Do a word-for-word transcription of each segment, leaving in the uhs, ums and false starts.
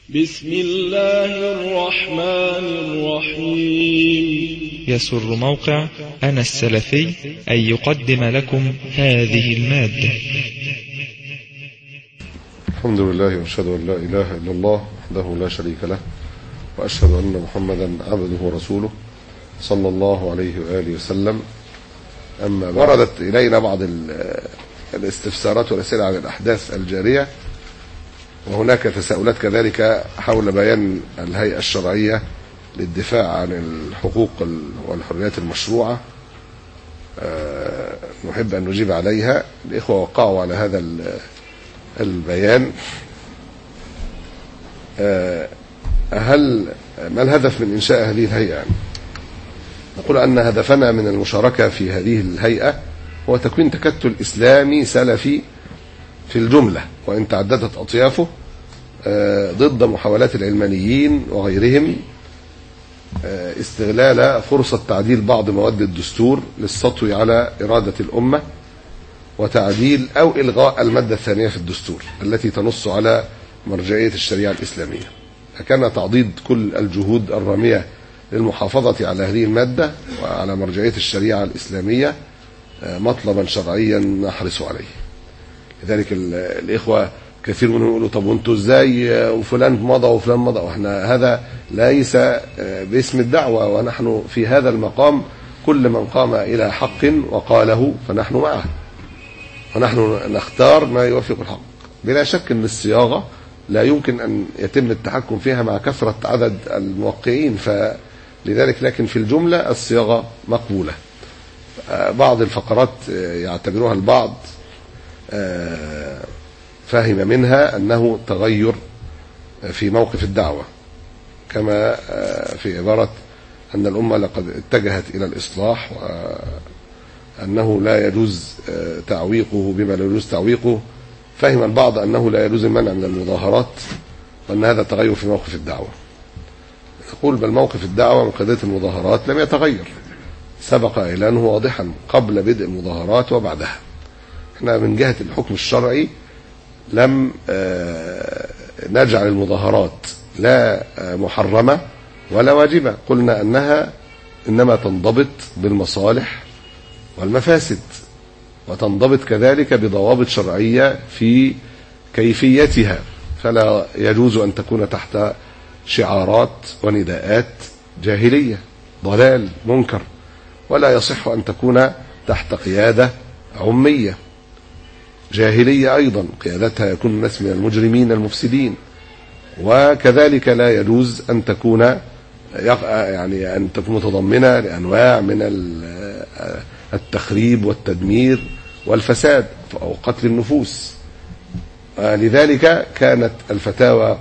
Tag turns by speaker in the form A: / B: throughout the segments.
A: بسم الله الرحمن الرحيم.
B: يسر موقع أنا السلفي أن يقدم لكم هذه المادة.
C: الحمد لله وأشهد أن لا إله إلا الله وحده لا شريك له، وأشهد أن محمدا عبده ورسوله صلى الله عليه وآله وسلم. أما وردت إلينا بعض الاستفسارات والأسئلة عن الأحداث الجارية، وهناك تساؤلات كذلك حول بيان الهيئة الشرعية للدفاع عن الحقوق والحريات المشروعة. أه نحب أن نجيب عليها. الإخوة وقعوا على هذا البيان. أه هل ما الهدف من إنشاء هذه الهيئة؟ يعني نقول أن هدفنا من المشاركة في هذه الهيئة هو تكوين تكتل إسلامي سلفي في الجملة، وإن تعددت أطيافه، ضد محاولات العلمانيين وغيرهم استغلال فرصة تعديل بعض مواد الدستور للسطو على إرادة الأمة، وتعديل أو إلغاء المادة الثانية في الدستور التي تنص على مرجعية الشريعة الإسلامية. فكان تعضيد كل الجهود الرامية للمحافظة على هذه المادة وعلى مرجعية الشريعة الإسلامية مطلبا شرعيا نحرص عليه. لذلك الإخوة كثير منهم يقولوا طب وانتوا ازاي وفلان مضى وفلان مضى، واحنا هذا ليس باسم الدعوة، ونحن في هذا المقام كل من قام إلى حق وقاله فنحن معه، ونحن نختار ما يوافق الحق. بلا شك ان الصياغة لا يمكن أن يتم التحكم فيها مع كثرة عدد الموقعين، فلذلك لكن في الجملة الصياغة مقبولة. بعض الفقرات يعتبروها البعض فهم منها أنه تغير في موقف الدعوة، كما في عبارة أن الأمة لقد اتجهت إلى الإصلاح، وأنه لا يجوز تعويقه بما لا يجوز تعويقه. فهم البعض أنه لا يجوز المنع من المظاهرات، وأن هذا تغير في موقف الدعوة. نقول بل موقف الدعوة من قضية المظاهرات لم يتغير، سبق إعلانه واضحا قبل بدء المظاهرات وبعدها. احنا من جهة الحكم الشرعي لم نجعل المظاهرات لا محرمة ولا واجبة، قلنا أنها إنما تنضبط بالمصالح والمفاسد، وتنضبط كذلك بضوابط شرعية في كيفيتها، فلا يجوز أن تكون تحت شعارات ونداءات جاهلية ضلال منكر، ولا يصح أن تكون تحت قيادة عمية جاهلية أيضا قيادتها يكون الناس من المجرمين المفسدين. وكذلك لا يجوز أن تكون يعني أن تكون متضمنة لأنواع من التخريب والتدمير والفساد أو قتل النفوس. لذلك كانت الفتاوى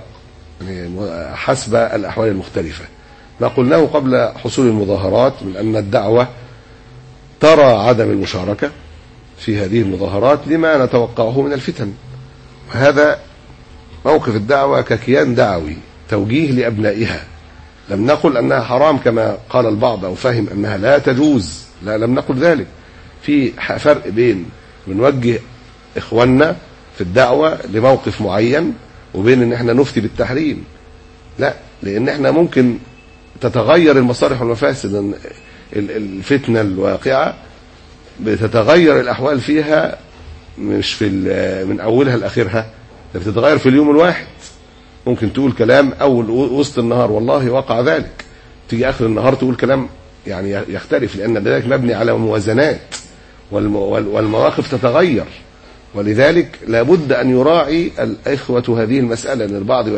C: حسب الأحوال المختلفة. ما قلناه قبل حصول المظاهرات من أن الدعوة ترى عدم المشاركة في هذه المظاهرات لما نتوقعه من الفتن، وهذا موقف الدعوة ككيان دعوي توجيه لأبنائها. لم نقل أنها حرام كما قال البعض أو فهم أنها لا تجوز، لا، لم نقل ذلك. في فرق بين بنوجه إخواننا في الدعوة لموقف معين وبين أن احنا نفتي بالتحريم، لا، لأن احنا ممكن تتغير المصالح والمفاسد. الفتنة الواقعة بتتغير الأحوال فيها مش في من أولها لآخرها، بتتغير في اليوم الواحد. ممكن تقول كلام أول وسط النهار والله وقع ذلك، تيجي آخر النهار تقول كلام يعني يختلف، لأن ذلك مبني على موازنات والمواقف تتغير. ولذلك لابد أن يراعي الإخوة هذه المسألة، أن البعض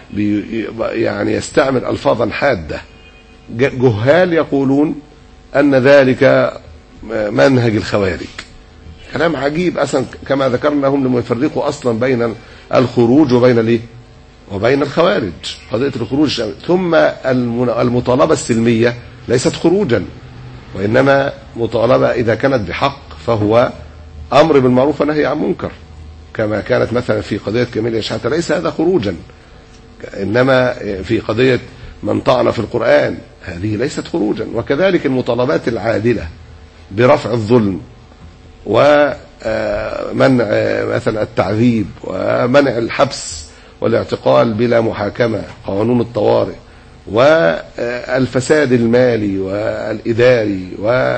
C: يعني يستعمل ألفاظا حادة. جهال يقولون أن ذلك منهج الخوارج، كلام عجيب أصلا. كما ذكرنا هم لم يفرقوا أصلا بين الخروج وبين الايه وبين الخوارج، قضية الخروج. ثم المطالبة السلمية ليست خروجا، وإنما مطالبة إذا كانت بحق فهو أمر بالمعروف ونهي عن منكر، كما كانت مثلا في قضية كمال شحاتة، ليس هذا خروجا. إنما في قضية من طعن في القرآن هذه ليست خروجا. وكذلك المطالبات العادلة برفع الظلم ومنع مثلا التعذيب ومنع الحبس والاعتقال بلا محاكمة، قانون الطوارئ، والفساد المالي والإداري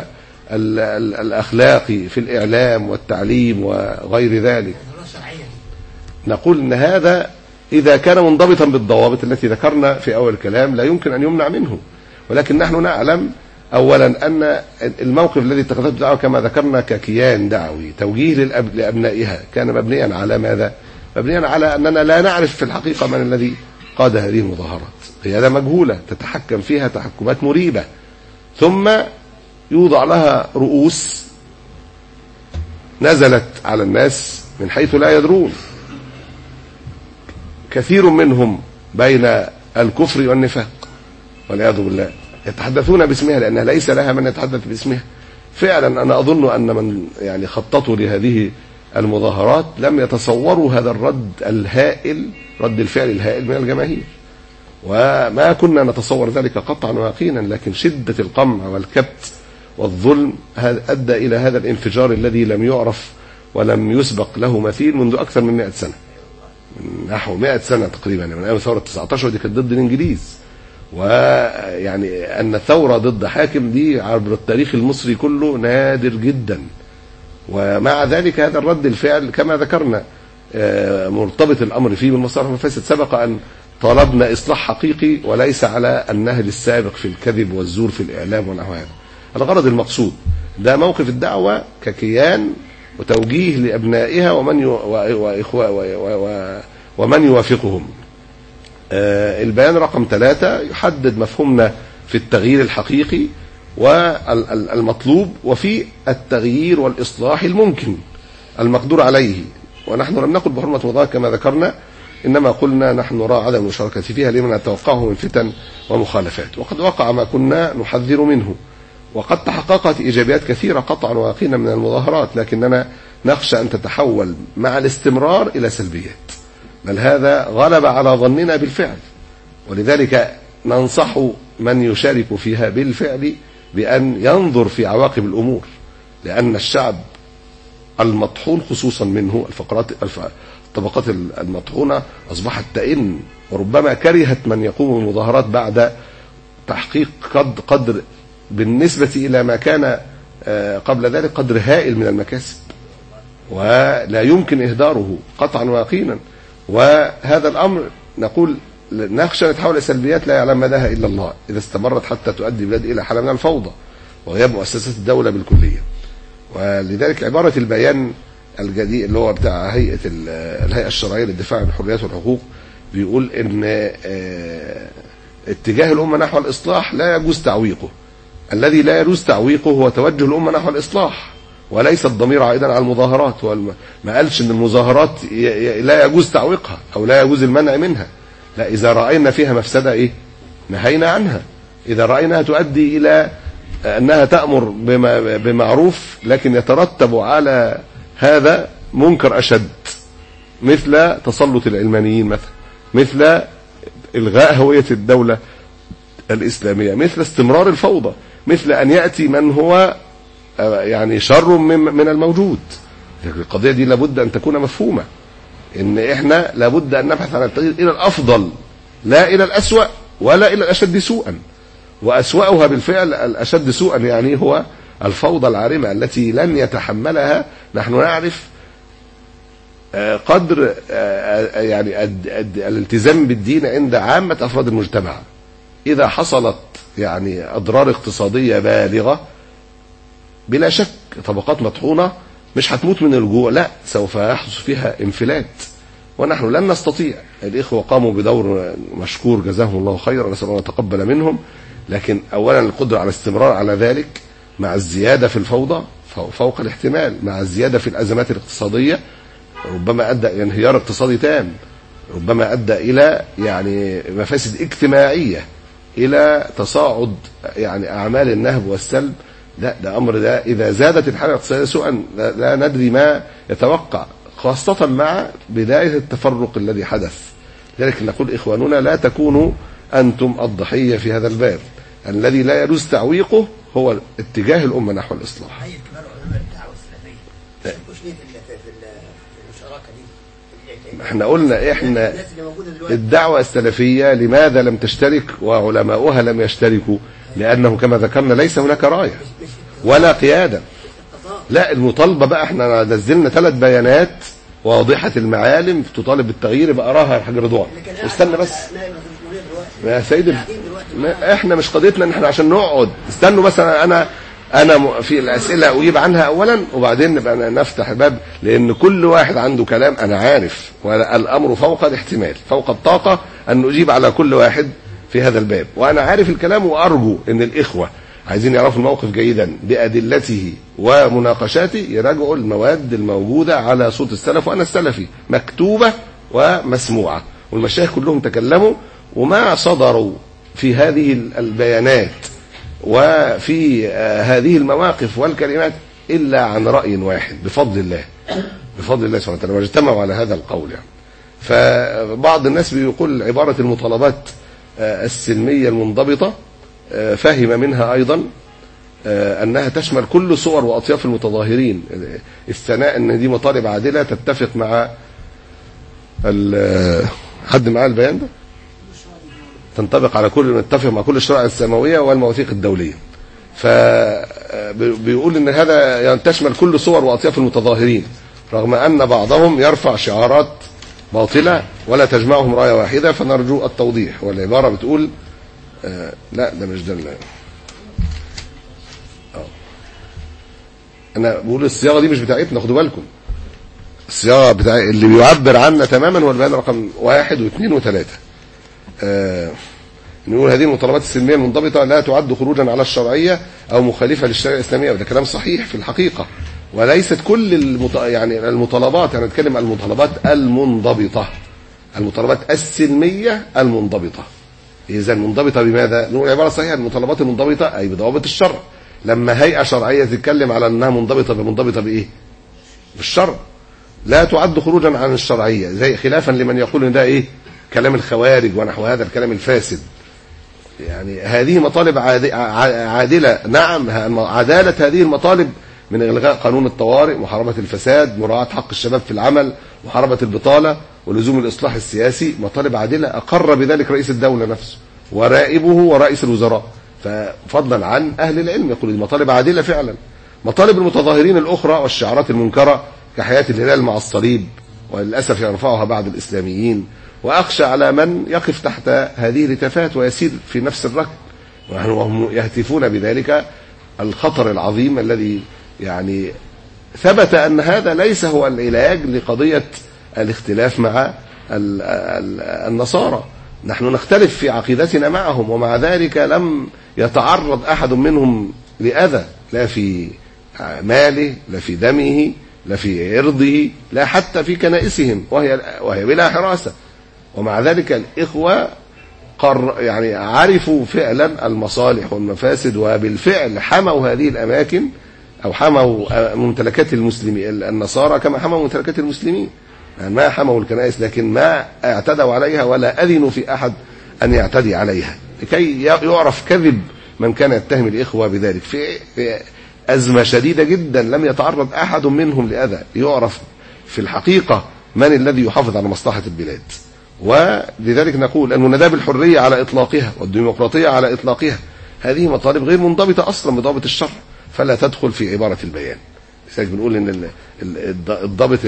C: والأخلاقي في الإعلام والتعليم وغير ذلك. نقول إن هذا إذا كان منضبطا بالضوابط التي ذكرنا في أول الكلام لا يمكن أن يمنع منه، ولكن نحن نعلم أولا أن الموقف الذي اتخذته الدعوة كما ذكرنا ككيان دعوي توجيه للأب... لأبنائها كان مبنيا على ماذا؟ مبنيا على أننا لا نعرف في الحقيقة من الذي قاد هذه المظاهرات، قيادة مجهولة تتحكم فيها تحكمات مريبة، ثم يوضع لها رؤوس نزلت على الناس من حيث لا يدرون، كثير منهم بين الكفر والنفاق والعياذ بالله، يتحدثون باسمها لأنها ليس لها من يتحدث باسمها. فعلا أنا أظن أن من يعني خططوا لهذه المظاهرات لم يتصوروا هذا الرد الهائل، رد الفعل الهائل من الجماهير، وما كنا نتصور ذلك قطعا ويقينا، لكن شدة القمع والكبت والظلم أدى إلى هذا الانفجار الذي لم يعرف ولم يسبق له مثيل منذ أكثر من مئة سنة، من نحو مئة سنة تقريبا، من أيام ثورة تسعة عشر ودي كانت ضد الإنجليز، ويعني أن الثورة ضد حاكم دي عبر التاريخ المصري كله نادر جدا. ومع ذلك هذا الرد الفعل كما ذكرنا مرتبط الأمر فيه بالمصالح والمفاسد. سبق أن طلبنا إصلاح حقيقي وليس على النهج السابق في الكذب والزور في الإعلام ونحو هذا. الغرض المقصود ده موقف الدعوة ككيان وتوجيه لأبنائها ومن ومن يوافقهم. البيان رقم ثلاثة يحدد مفهومنا في التغيير الحقيقي والمطلوب وفي التغيير والإصلاح الممكن المقدور عليه، ونحن لم نقل بحرمة مظاهر كما ذكرنا، إنما قلنا نحن نرى عدم المشاركة فيها لمن نتوقعه من فتن ومخالفات، وقد وقع ما كنا نحذر منه، وقد تحققت إيجابيات كثيرة قطعا ويقينا من المظاهرات، لكننا نخشى أن تتحول مع الاستمرار إلى سلبيات، بل هذا غلب على ظننا بالفعل. ولذلك ننصح من يشارك فيها بالفعل بأن ينظر في عواقب الأمور، لأن الشعب المطحون خصوصا منه الفقرات الطبقات المطحونة أصبحت تئن، وربما كرهت من يقوم بالمظاهرات بعد تحقيق قد قدر بالنسبة إلى ما كان قبل ذلك قدر هائل من المكاسب، ولا يمكن إهداره قطعا ويقينا. وهذا الأمر نقول نخشى نتحول إلى سلبيات لا يعلم مداها إلا الله إذا استمرت حتى تؤدي البلاد إلى حالة من الفوضى وغياب مؤسسات الدولة بالكلية. ولذلك عبارة البيان الجديد اللي هو بتاع هيئة الهيئة الشرعية للدفاع عن الحريات والحقوق بيقول إن اتجاه الأمة نحو الإصلاح لا يجوز تعويقه. الذي لا يجوز تعويقه هو توجه الأمة نحو الإصلاح، وليس الضمير عائدا على المظاهرات. ما قالش إن المظاهرات لا يجوز تعويقها أو لا يجوز المنع منها، لا، إذا رأينا فيها مفسدة إيه نهينا عنها، إذا رأيناها تؤدي إلى أنها تأمر بمعروف لكن يترتب على هذا منكر أشد، مثل تسلط العلمانيين مثلا، مثل إلغاء هوية الدولة الإسلامية، مثل استمرار الفوضى، مثل أن يأتي من هو يعني شر من الموجود. القضية دي لابد أن تكون مفهومة، إن إحنا لابد أن نبحث عن التغيير إلى الأفضل لا إلى الأسوأ ولا إلى الأشد سوءا، وأسوأها بالفعل الأشد سوءا يعني هو الفوضى العارمة التي لن يتحملها. نحن نعرف قدر يعني الالتزام بالدين عند عامة أفراد المجتمع. إذا حصلت يعني أضرار اقتصادية بالغة بلا شك طبقات مطحونة مش هتموت من الجوع، لا، سوف يحدث فيها انفلات، ونحن لن نستطيع. الإخوة قاموا بدور مشكور جزاهم الله خيرا، نسأل الله يتقبل منهم، لكن أولا القدرة على الاستمرار على ذلك مع الزيادة في الفوضى فوق الاحتمال، مع الزيادة في الأزمات الاقتصادية ربما أدى إلى انهيار اقتصادي تام، ربما أدى إلى يعني مفاسد اجتماعية، إلى تصاعد يعني أعمال النهب والسلب. لا، ده أمر ده إذا زادت الحالة الاقتصادية سوءا لا ندري ما يتوقع، خاصة مع بداية التفرق الذي حدث. لذلك نقول إخواننا لا تكونوا أنتم الضحية في هذا الباب. الذي لا يجوز تعويقه هو اتجاه الأمة نحو الإصلاح.
D: هيئة كبار علماء الدعوة السلفية مش ليه في المشاركة دي في
C: احنا قلنا احنا الدعوة السلفية لماذا لم تشترك وعلماؤها لم يشتركوا؟ لأنه كما ذكرنا ليس هناك راية ولا قيادة. لا المطالبة بقى احنا نزلنا ثلاث بيانات واضحة المعالم تطالب بالتغيير بقى اراها الحاج رضوان. استنى بس يا سيدي، احنا مش قضيتنا ان احنا عشان نقعد استنوا بس. انا انا انا في الاسئله اجيب عنها اولا وبعدين نبقى نفتح الباب، لان كل واحد عنده كلام انا عارف، والامر فوق الاحتمال فوق الطاقه ان نجيب على كل واحد في هذا الباب، وانا عارف الكلام وارجو ان الاخوه عايزين يعرفوا الموقف جيدا بادلته ومناقشاته يراجعوا المواد الموجوده على صوت السلف وانا السلفي مكتوبه ومسموعه، والمشايخ كلهم تكلموا وما صدروا في هذه البيانات وفي هذه المواقف والكلمات إلا عن رأي واحد بفضل الله بفضل الله سبحانه وتعالى، واجتمعوا على هذا القول يعني. فبعض الناس بيقول عبارة المطالبات السلمية المنضبطة فهم منها أيضا أنها تشمل كل صور وأطياف المتظاهرين، الثناء أن دي مطالب عادلة تتفق مع حد معاه البيان ده تنطبق على كل نتفق مع كل الشرائع السماويه والمواثيق الدوليه. فبيقول ان هذا تشمل كل صور واطياف المتظاهرين، رغم ان بعضهم يرفع شعارات باطله ولا تجمعهم رايه واحده، فنرجو التوضيح. والعباره بتقول آه لا ده مش ده اه انا بقول الصياغه دي مش بتاعتنا، خدوا بالكم. الصياغه بتاع اللي بيعبر عنا تماما هو البيان رقم واحد واثنين وثلاثه. آه نقول هذه المطالبات السلميه المنضبطه لا تعد خروجا على الشرعيه او مخالفه للشريعه الاسلاميه، وده كلام صحيح في الحقيقه، وليست كل المط... يعني المطالبات، يعني نتكلم عن المطالبات المنضبطه، المطالبات السلميه المنضبطه. اذا منضبطه بماذا؟ نقول عباره صحيحه المطالبات المنضبطه اي بضوابط الشرع. لما هيئه شرعيه تتكلم على انها منضبطه بمنضبطه بايه؟ بالشرع، لا تعد خروجا عن الشرعيه، زي خلافا لمن يقول ان ده ايه؟ كلام الخوارج ونحو هذا الكلام الفاسد. يعني هذه مطالب عادلة، نعم عدالة هذه المطالب من إلغاء قانون الطوارئ، محاربة الفساد، مراعاة حق الشباب في العمل، محاربة البطالة، ولزوم الإصلاح السياسي، مطالب عادلة أقر بذلك رئيس الدولة نفسه ورائبه ورئيس الوزراء، ففضلا عن أهل العلم يقول دي مطالب عادلة فعلا. مطالب المتظاهرين الأخرى والشعارات المنكرة كحياة الهلال مع الصليب، وللأسف يرفعها بعض الإسلاميين، وأخشى على من يقف تحت هذه الهتافات ويسير في نفس الركب وهم يهتفون بذلك الخطر العظيم الذي يعني ثبت أن هذا ليس هو العلاج لقضية الاختلاف مع النصارى. نحن نختلف في عقيدتنا معهم، ومع ذلك لم يتعرض أحد منهم لأذى، لا في ماله لا في دمه لا في عرضه لا حتى في كنائسهم وهي وهي بلا حراسة. ومع ذلك الإخوة قر يعني عرفوا فعلا المصالح والمفاسد، وبالفعل حموا هذه الأماكن أو حموا ممتلكات المسلمين النصارى كما حموا ممتلكات المسلمين. يعني ما حموا الكنائس لكن ما اعتدوا عليها ولا أذنوا في أحد أن يعتدي عليها، لكي يعرف كذب من كان يتهم الإخوة بذلك. في أزمة شديدة جدا لم يتعرض أحد منهم لأذى، يعرف في الحقيقة من الذي يحافظ على مصلحة البلاد. ولذلك نقول أن نداب الحرية على إطلاقها والديمقراطية على إطلاقها هذه مطالب غير منضبطة أصلا بضابط الشرع، فلا تدخل في عبارة البيان. لذلك بنقول أن الضابط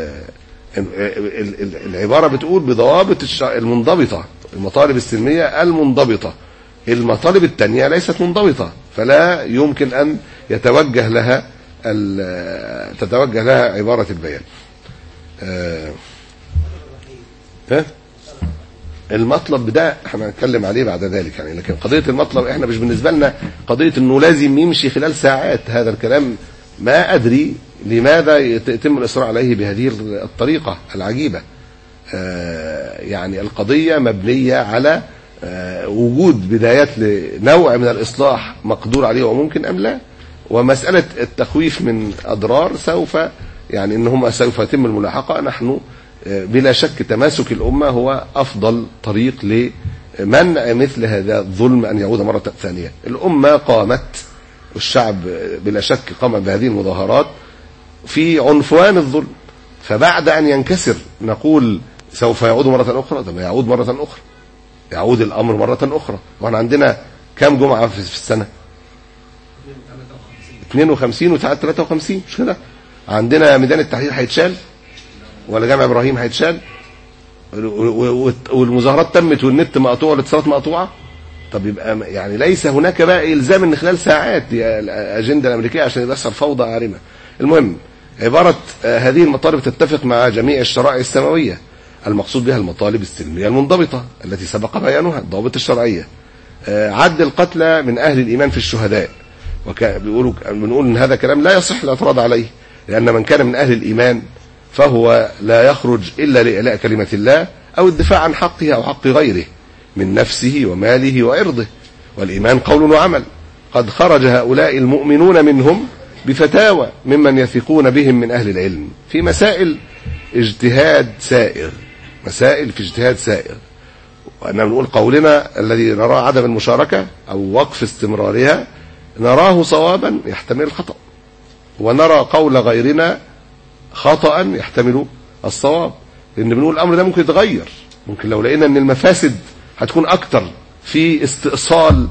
C: العبارة بتقول بضوابط المنضبطة، المطالب السلمية المنضبطة. المطالب الثانية ليست منضبطة، فلا يمكن أن يتوجه لها تتوجه لها عبارة البيان. ها؟ المطلب ده احنا هنتكلم عليه بعد ذلك يعني، لكن قضية المطلب احنا مش بالنسبة لنا قضية انه لازم يمشي خلال ساعات. هذا الكلام ما ادري لماذا يتم الاصرار عليه بهذه الطريقة العجيبة. آه يعني القضية مبنية على آه وجود بدايات لنوع من الاصلاح مقدور عليه وممكن ام لا، ومسألة التخويف من اضرار سوف يعني ان هم سوف يتم الملاحقة. نحن بلا شك تماسك الأمة هو أفضل طريق لمنع مثل هذا الظلم أن يعود مرة ثانية. الأمة قامت والشعب بلا شك قام بهذه المظاهرات في عنفوان الظلم، فبعد أن ينكسر نقول سوف يعود مرة أخرى؟ طب يعود مرة أخرى، يعود الأمر مرة أخرى. وإحنا عندنا كم جمعة في السنة؟ اثنين وخمسين وساعات ثلاثة وخمسين، مش كده؟ عندنا ميدان التحرير هيتشال ولا جامع إبراهيم هيتشال؟ والمظاهرات تمت والنت مقطوع والاتصالات مقطوعة. طب يبقى يعني ليس هناك بقى إلزام ان خلال ساعات، دي الأجندة الأمريكية عشان يحصل فوضى عارمة. المهم عبارة هذه المطالب تتفق مع جميع الشرائع السماوية، المقصود بها المطالب السلمية المنضبطة التي سبق بيانها، الضوابط الشرعية. عد القتلى من أهل الإيمان في الشهداء، وبيقولوا بنقول ان هذا كلام لا يصح الاعتراض عليه، لأن من كان من أهل الإيمان فهو لا يخرج إلا لإعلاء كلمة الله أو الدفاع عن حقه أو حق غيره من نفسه وماله وعرضه، والإيمان قول وعمل. قد خرج هؤلاء المؤمنون منهم بفتاوى ممن يثقون بهم من أهل العلم في مسائل اجتهاد سائغ، مسائل في اجتهاد سائغ. وأننا نقول قولنا الذي نراه عدم المشاركة أو وقف استمرارها نراه صوابا يحتمل الخطأ، ونرى قول غيرنا خطأ يحتمل الصواب، لأن بنقول الأمر ده ممكن يتغير، ممكن لو لقينا أن المفاسد هتكون أكتر في استئصال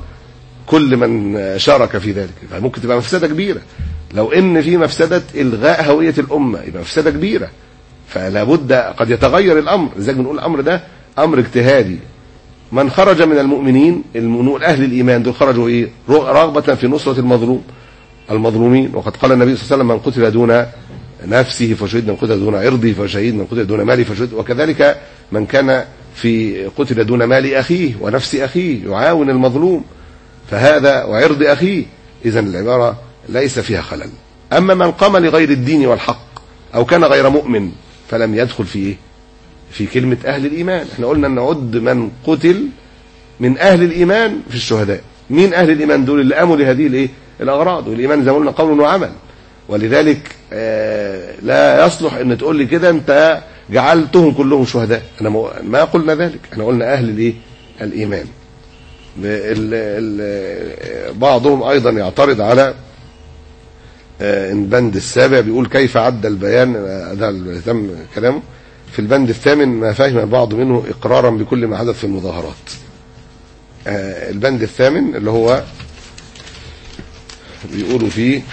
C: كل من شارك في ذلك، فممكن تبقى مفسدة كبيرة. لو ان في مفسدة الغاء هوية الامة يبقى مفسدة كبيرة، فلا بد قد يتغير الامر. لذلك بنقول الامر ده امر اجتهادي. من خرج من المؤمنين المؤمنون اهل الايمان دول خرجوا ايه؟ رغبة في نصرة المظلوم المظلومين. وقد قال النبي صلى الله عليه وسلم: من قتل دون نفسه فشهيد، من قتل دون عرضه فشهيد، من قتل دون ماله فشهيد. وكذلك من كان في قتل دون مال اخيه ونفس اخيه يعاون المظلوم فهذا وعرض اخيه. اذا العبارة ليس فيها خلل. أما من قام لغير الدين والحق أو كان غير مؤمن فلم يدخل في إيه؟ في كلمة أهل الإيمان. احنا قلنا أن نعد من قتل من أهل الإيمان في الشهداء. مين أهل الإيمان دول؟ اللي قاموا لهذه الإيه؟ الأغراض. والإيمان زي ما قلنا قول وعمل، ولذلك آه لا يصلح أن تقول لي كده أنت جعلتهم كلهم شهداء. أنا ما قلنا ذلك، احنا قلنا أهل الإيه؟ الإيمان. ال ال بعضهم أيضا يعترض على البند السابع، بيقول كيف عد البيان، هذا تم كلامه في البند الثامن: ما فهم البعض منه إقرارا بكل ما حدث في المظاهرات. البند الثامن اللي هو بيقولوا فيه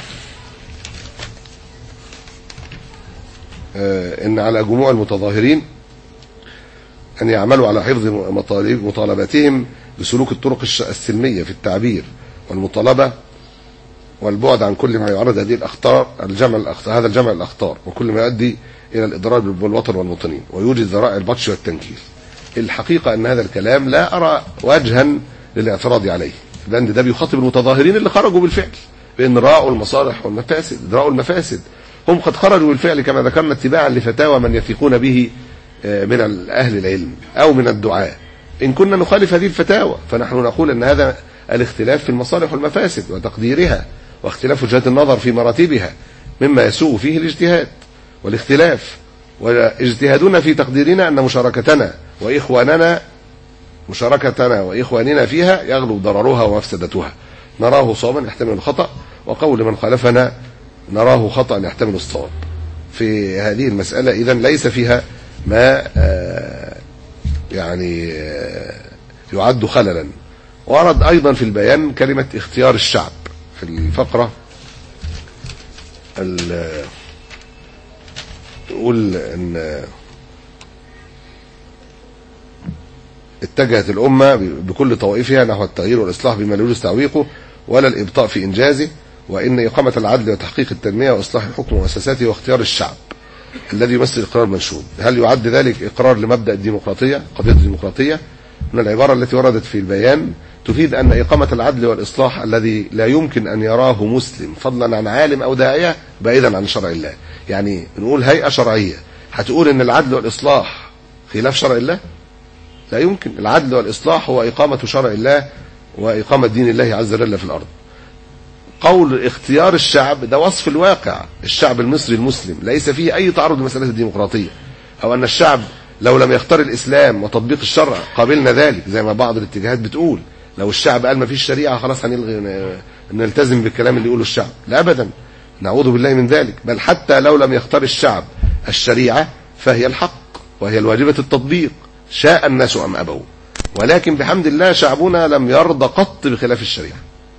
C: إن على جموع المتظاهرين أن يعملوا على حفظ مطالب مطالباتهم بسلوك الطرق السلمية في التعبير والمطالبة، والبعد عن كل ما يعرض هذه الأخطار الجمع الأخطار هذا الجمع الأخطار وكل ما يؤدي إلى الإضرار بالوطن والمواطنين ويوجد ذرائع البطش والتنكيل. الحقيقة أن هذا الكلام لا أرى وجها للاعتراض عليه. البند ده بيخاطب المتظاهرين اللي خرجوا بالفعل بأن راعوا المصالح والمفاسد، راعوا المفاسد. هم قد خرجوا بالفعل كما ذكرنا اتباعا لفتاوى من يثقون به من أهل العلم أو من الدعاء. إن كنا نخالف هذه الفتاوى فنحن نقول أن هذا الاختلاف في المصالح والمفاسد وتقديرها واختلاف وجهات النظر في مراتبها مما يسوء فيه الاجتهاد والاختلاف. واجتهادنا في تقديرنا أن مشاركتنا وإخواننا مشاركتنا وإخواننا فيها يغلب ضررها ومفسدتها. نراه صوابا يحتمل الخطأ، وقول من خالفنا نراه خطأ يحتمل الصواب. في هذه المسألة إذن ليس فيها ما يعني يعد خللا. ورد أيضا في البيان كلمة اختيار الشعب في الفقرة يقول ان اتجهت الأمة بكل طوائفها نحو التغيير والإصلاح بما لا يجوز تعويقه ولا الإبطاء في إنجازه، وإن إقامة العدل وتحقيق التنمية وإصلاح الحكم ومؤسساته واختيار الشعب الذي يمثل إقرار منشود. هل يعد ذلك إقرار لمبدأ الديمقراطية، قضية الديمقراطية؟ من العبارة التي وردت في البيان تفيد أن إقامة العدل والإصلاح الذي لا يمكن أن يراه مسلم فضلا عن عالم أو داعية بعيدا عن شرع الله. يعني نقول هيئة شرعية هتقول أن العدل والإصلاح خلاف شرع الله؟ لا يمكن. العدل والإصلاح هو إقامة شرع الله وإقامة دين الله عز وجل في الأرض. قول اختيار الشعب ده وصف الواقع. الشعب المصري المسلم ليس فيه أي تعرض لمسألة الديمقراطية، أو أن الشعب لو لم يختار الإسلام وتطبيق الشرع قابلنا ذلك زي ما بعض الاتجاهات بتقول. لو الشعب قال ما فيش شريعة خلاص هنلغي نلتزم بالكلام اللي يقوله الشعب. لا أبدا، نعوذ بالله من ذلك. بل حتى لو لم يختار الشعب الشريعة فهي الحق وهي الواجبة التطبيق شاء الناس أم أبوا. ولكن بحمد الله شعبنا لم يرضى قط بخلاف الشريعة.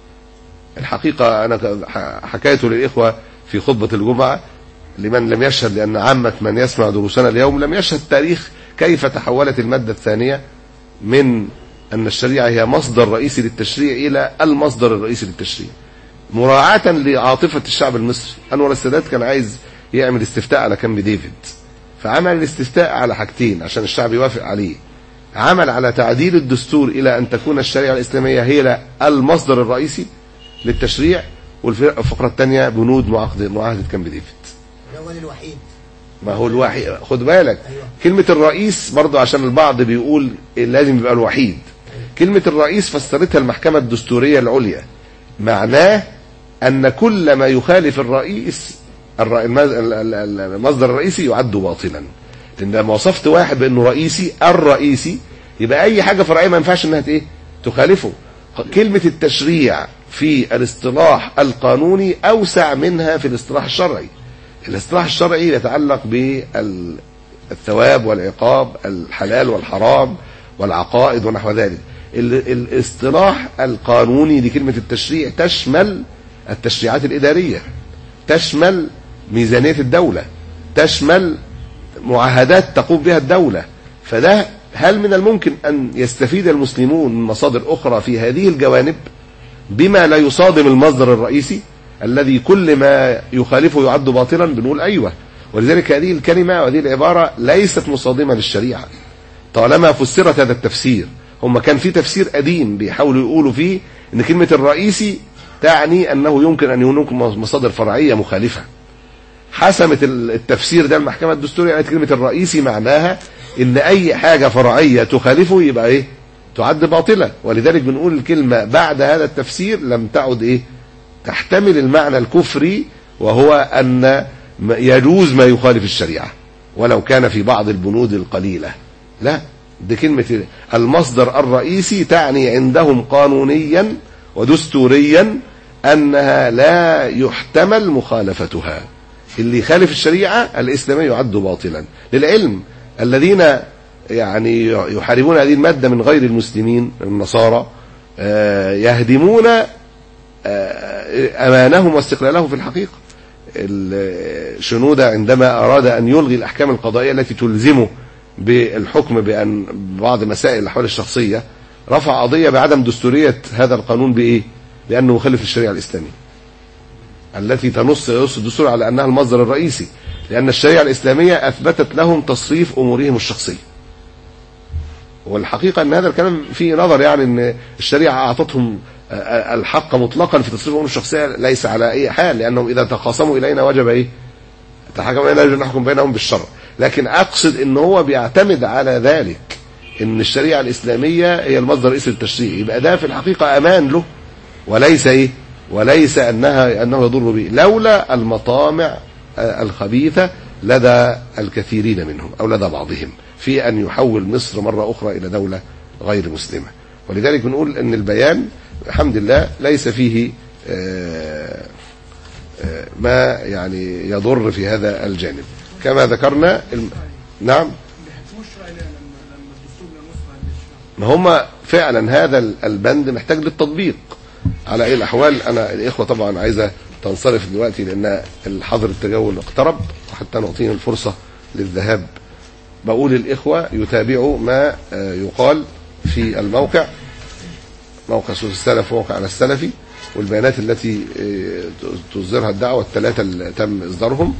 C: الحقيقة أنا حكيت للإخوة في خطبة الجمعة لمن لم يشهد، لأن عامة من يسمع دروسنا اليوم لم يشهد تاريخ كيف تحولت المادة الثانية من أن الشريعة هي مصدر رئيسي للتشريع إلى المصدر الرئيسي للتشريع، مراعاة لعاطفة الشعب المصري. أنور السادات كان عايز يعمل استفتاء على كامب ديفيد، فعمل الاستفتاء على حاجتين عشان الشعب يوافق عليه. عمل على تعديل الدستور إلى أن تكون الشريعة الإسلامية هي المصدر الرئيسي للتشريع، والفقرة الثانية بنود معاهدة كامب ديفيد.
D: هو الوحيد
C: ما هو الوحيد، خد بالك. أيوة. كلمة الرئيس برضو عشان البعض بيقول لازم يبقى الوحيد. أيوة. كلمة الرئيس فسرتها المحكمة الدستورية العليا، معناه أن كل ما يخالف الرئيس المصدر الرئيسي يعد باطلا. لأن لما وصفت واحد بأنه رئيسي الرئيسي يبقى أي حاجة فرعية ما ينفعش أنها إيه تخالفه. كلمة التشريع في الاصطلاح القانوني أوسع منها في الاصطلاح الشرعي. الاصطلاح الشرعي يتعلق بالثواب والعقاب، الحلال والحرام والعقائد ونحو ذلك. الاصطلاح القانوني لكلمة التشريع تشمل التشريعات الإدارية، تشمل ميزانية الدولة، تشمل معاهدات تقوم بها الدولة. فده هل من الممكن أن يستفيد المسلمون من مصادر أخرى في هذه الجوانب بما لا يصادم المصدر الرئيسي الذي كل ما يخالفه يعد باطلا؟ بنقول أيوة. ولذلك هذه الكلمة وهذه العبارة ليست مصادمة للشريعة طالما فسرت هذا التفسير. هم كان في تفسير قديم بيحاولوا يقولوا فيه ان كلمة الرئيسي تعني انه يمكن ان يكون مصادر فرعية مخالفة. حسمت التفسير ده المحكمة الدستورية، يعني كلمة الرئيسي معناها ان اي حاجة فرعية تخالفه يبقى ايه تعد باطلة. ولذلك بنقول الكلمة بعد هذا التفسير لم تعد ايه تحتمل المعنى الكفري، وهو ان يجوز ما يخالف الشريعة ولو كان في بعض البنود القليلة. لا، دي كلمة المصدر الرئيسي تعني عندهم قانونيا ودستوريا أنها لا يحتمل مخالفتها. اللي يخالف الشريعة الإسلامية يعد باطلا. للعلم الذين يعني يحاربون هذه المادة من غير المسلمين النصارى يهدمون أمانهم واستقلالهم في الحقيقة. شنودة عندما أراد أن يلغي الأحكام القضائية التي تلزمه بالحكم بأن بعض مسائل الأحوال الشخصية رفع قضية بعدم دستورية هذا القانون بإيه؟ لأنه مخالف الشريعة الإسلامية التي تنص ينص الدستور على أنها المصدر الرئيسي، لأن الشريعة الإسلامية أثبتت لهم تصريف أمورهم الشخصية. والحقيقة أن هذا الكلام فيه نظر، يعني أن الشريعة أعطتهم الحق مطلقا في تصريف أمورهم الشخصية ليس على أي حال، لأنهم إذا تخاصموا إلينا وجب إيه؟ تحكم إلينا وجب نحكم بينهم بالشرع. لكن أقصد أن هو بيعتمد على ذلك أن الشريعة الإسلامية هي المصدر الرئيسي للتشريع، يبقى ده في الحقيقة أمان له وليس إيه؟ وليس أنها أنه يضر به، لولا المطامع الخبيثة لدى الكثيرين منهم أو لدى بعضهم في أن يحول مصر مرة أخرى إلى دولة غير مسلمة. ولذلك بنقول أن البيان الحمد لله ليس فيه ما يعني يضر في هذا الجانب كما ذكرنا. الم... نعم، ما هم فعلا هذا البند محتاج للتطبيق على أي الأحوال. أنا الإخوة طبعا عايزة تنصرف دلوقتي لأن الحظر التجول اقترب، وحتى نعطيهم الفرصة للذهاب. بقول الإخوة يتابعوا ما يقال في الموقع، موقع سوس السلف وموقع على السلفي، والبيانات التي تصدرها الدعوة الثلاثة اللي تم إصدارهم،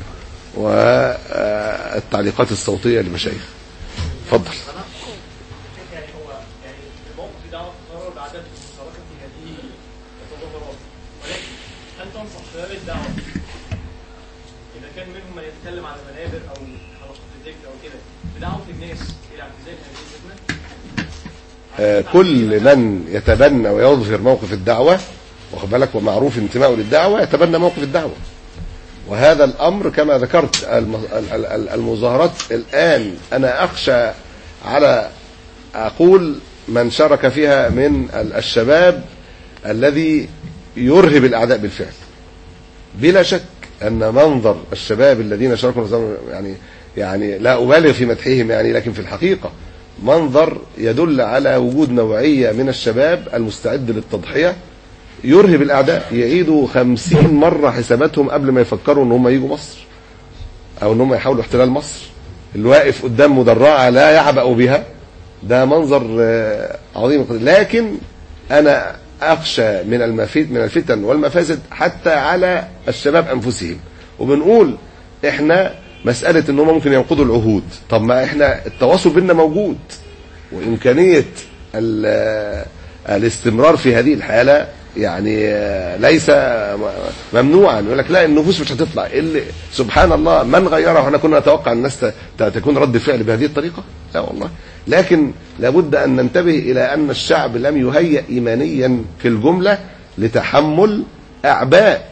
C: والتعليقات الصوتية للمشايخ. اتفضل.
E: يعني هو يعني الموقف دعوة تقرر بعدد المشاركة في هذه التظاهرات، ولكن هل تنصح شباب الدعوة إذا كان منهم من يتكلم على منابر أو حلقات الذكر أو كده بدعوة الناس إلى اعتزال هذه الفتنة؟
C: آه كل من يتبنى ويظهر موقف الدعوة، واخد بالك، ومعروف انتمائه للدعوة، يتبنى موقف الدعوة. وهذا الأمر كما ذكرت المظاهرات الآن أنا أخشى على أقول من شارك فيها من الشباب الذي يرهب الأعداء بالفعل. بلا شك أن منظر الشباب الذين شاركوا يعني يعني لا أبالغ في مدحهم يعني، لكن في الحقيقة منظر يدل على وجود نوعية من الشباب المستعد للتضحية يرهب الأعداء، يعيدوا خمسين مرة حساباتهم قبل ما يفكروا ان هم يجوا مصر او ان هم يحاولوا احتلال مصر. الواقف قدام مدرعة لا يعبأ بها، ده منظر عظيم. لكن انا اخشى من المفيد من الفتن والمفاسد حتى على الشباب انفسهم، وبنقول احنا مسألة ان هم ممكن ينقضوا العهود، طب ما احنا التواصل بيننا موجود وامكانية الاستمرار في هذه الحالة يعني ليس ممنوعا. يقول لك لا النفوس مش هتطلع، اللي سبحان الله من غيره. احنا كنا نتوقع الناس تكون رد فعل بهذه الطريقة؟ لا والله. لكن لابد ان ننتبه الى ان الشعب لم يهيأ ايمانيا في الجملة لتحمل اعباء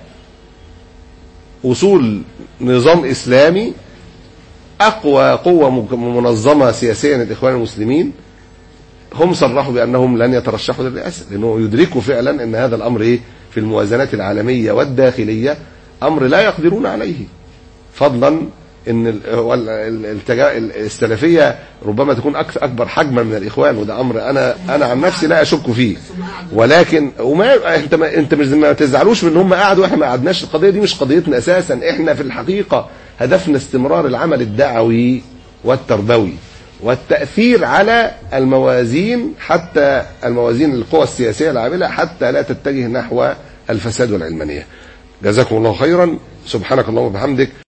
C: وصول نظام اسلامي اقوى قوة منظمة سياسيا الاخوان المسلمين. هم صرحوا بأنهم لن يترشحوا للرئاسة لأنه يدركوا فعلا أن هذا الأمر إيه في الموازنات العالمية والداخلية أمر لا يقدرون عليه، فضلا أن السلفية ربما تكون أكبر حجما من الإخوان، وده أمر أنا أنا عن نفسي لا أشك فيه. ولكن وما أنت ما أنت مش ما تزعلوش من هم قعدوا وإحنا ما قعدناش، القضية دي مش قضيتنا أساسا. إحنا في الحقيقة هدفنا استمرار العمل الدعوي والتربوي والتأثير على الموازين، حتى الموازين القوى السياسية العاملة، حتى لا تتجه نحو الفساد والعلمانية. جزاكم الله خيرا. سبحانك اللهم وبحمدك.